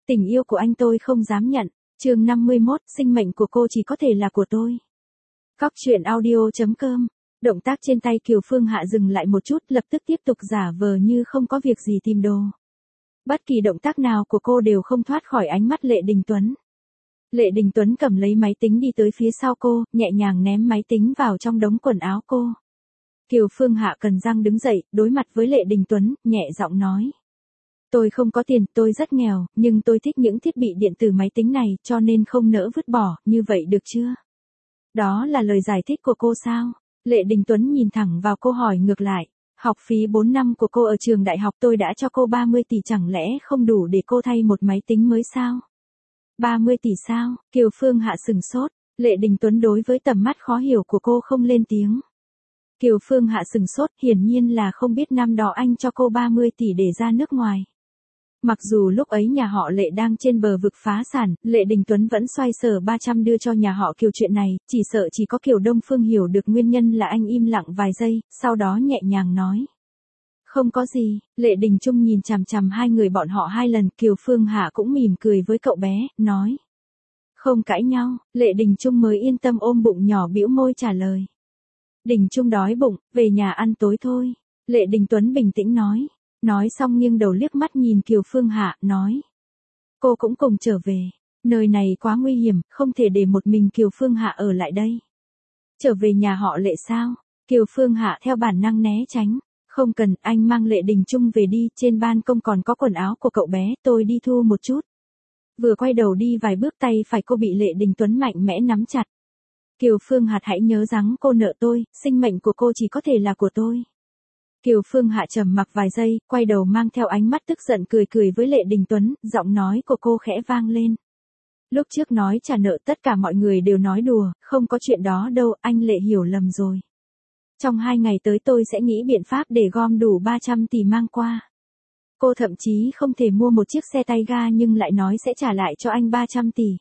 Tình yêu của anh tôi không dám nhận. Chương 51, sinh mệnh của cô chỉ có thể là của tôi. Cóc truyện audio.com. Động tác trên tay Kiều Phương Hạ dừng lại một chút, lập tức tiếp tục giả vờ như không có việc gì tìm đồ. Bất kỳ động tác nào của cô đều không thoát khỏi ánh mắt Lệ Đình Tuấn. Lệ Đình Tuấn cầm lấy máy tính đi tới phía sau cô, nhẹ nhàng ném máy tính vào trong đống quần áo cô. Kiều Phương Hạ cần răng đứng dậy, đối mặt với Lệ Đình Tuấn, nhẹ giọng nói. Tôi không có tiền, tôi rất nghèo, nhưng tôi thích những thiết bị điện tử máy tính này, cho nên không nỡ vứt bỏ, như vậy được chưa? Đó là lời giải thích của cô sao? Lệ Đình Tuấn nhìn thẳng vào cô hỏi ngược lại. Học phí 4 năm của cô ở trường đại học tôi đã cho cô 30 tỷ, chẳng lẽ không đủ để cô thay một máy tính mới sao? 30 tỷ sao? Kiều Phương Hạ sừng sốt. Lệ Đình Tuấn đối với tầm mắt khó hiểu của cô không lên tiếng. Kiều Phương Hạ sừng sốt, hiển nhiên là không biết năm đó anh cho cô 30 tỷ để ra nước ngoài. Mặc dù lúc ấy nhà họ Lệ đang trên bờ vực phá sản, Lệ Đình Tuấn vẫn xoay sở 300 đưa cho nhà họ Kiều. Chuyện này, chỉ sợ chỉ có Kiều Đông Phương hiểu được nguyên nhân. Là anh im lặng vài giây, sau đó nhẹ nhàng nói. Không có gì. Lệ Đình Trung nhìn chằm chằm hai người bọn họ 2 lần, Kiều Phương Hạ cũng mỉm cười với cậu bé, nói. Không cãi nhau. Lệ Đình Trung mới yên tâm ôm bụng nhỏ bĩu môi trả lời. Đình Trung đói bụng, về nhà ăn tối thôi. Lệ Đình Tuấn bình tĩnh nói. Nói xong nghiêng đầu liếc mắt nhìn Kiều Phương Hạ, nói. Cô cũng cùng trở về. Nơi này quá nguy hiểm, không thể để một mình Kiều Phương Hạ ở lại đây. Trở về nhà họ Lệ sao? Kiều Phương Hạ theo bản năng né tránh. Không cần, anh mang Lệ Đình Trung về đi, trên ban công còn có quần áo của cậu bé, tôi đi thu một chút. Vừa quay đầu đi vài bước, tay phải cô bị Lệ Đình Tuấn mạnh mẽ nắm chặt. Kiều Phương Hạ hãy nhớ rằng cô nợ tôi, sinh mệnh của cô chỉ có thể là của tôi. Kiều Phương Hạ trầm mặc vài giây, quay đầu mang theo ánh mắt tức giận cười cười với Lệ Đình Tuấn, giọng nói của cô khẽ vang lên. Lúc trước nói trả nợ tất cả mọi người đều nói đùa, không có chuyện đó đâu, anh Lệ hiểu lầm rồi. Trong 2 ngày tới tôi sẽ nghĩ biện pháp để gom đủ 300 tỷ mang qua. Cô thậm chí không thể mua một chiếc xe tay ga nhưng lại nói sẽ trả lại cho anh 300 tỷ.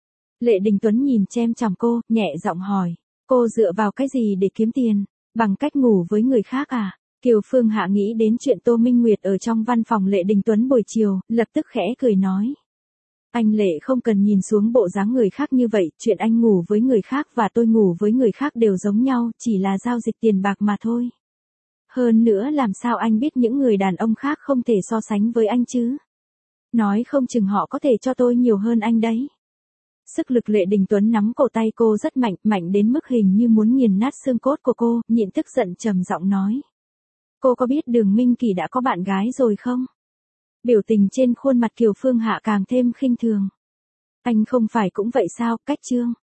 Lệ Đình Tuấn nhìn chem chằm cô, nhẹ giọng hỏi. Cô dựa vào cái gì để kiếm tiền? Bằng cách ngủ với người khác à? Kiều Phương Hạ nghĩ đến chuyện Tô Minh Nguyệt ở trong văn phòng Lệ Đình Tuấn buổi chiều, lập tức khẽ cười nói. Anh Lệ không cần nhìn xuống bộ dáng người khác như vậy, chuyện anh ngủ với người khác và tôi ngủ với người khác đều giống nhau, chỉ là giao dịch tiền bạc mà thôi. Hơn nữa làm sao anh biết những người đàn ông khác không thể so sánh với anh chứ? Nói không chừng họ có thể cho tôi nhiều hơn anh đấy. Sức lực Lệ Đình Tuấn nắm cổ tay cô rất mạnh, mạnh đến mức hình như muốn nghiền nát xương cốt của cô, nhịn tức giận trầm giọng nói. Cô có biết Đường Minh Kỳ đã có bạn gái rồi không? Biểu tình trên khuôn mặt Kiều Phương Hạ càng thêm khinh thường. Anh không phải cũng vậy sao? Cách chương.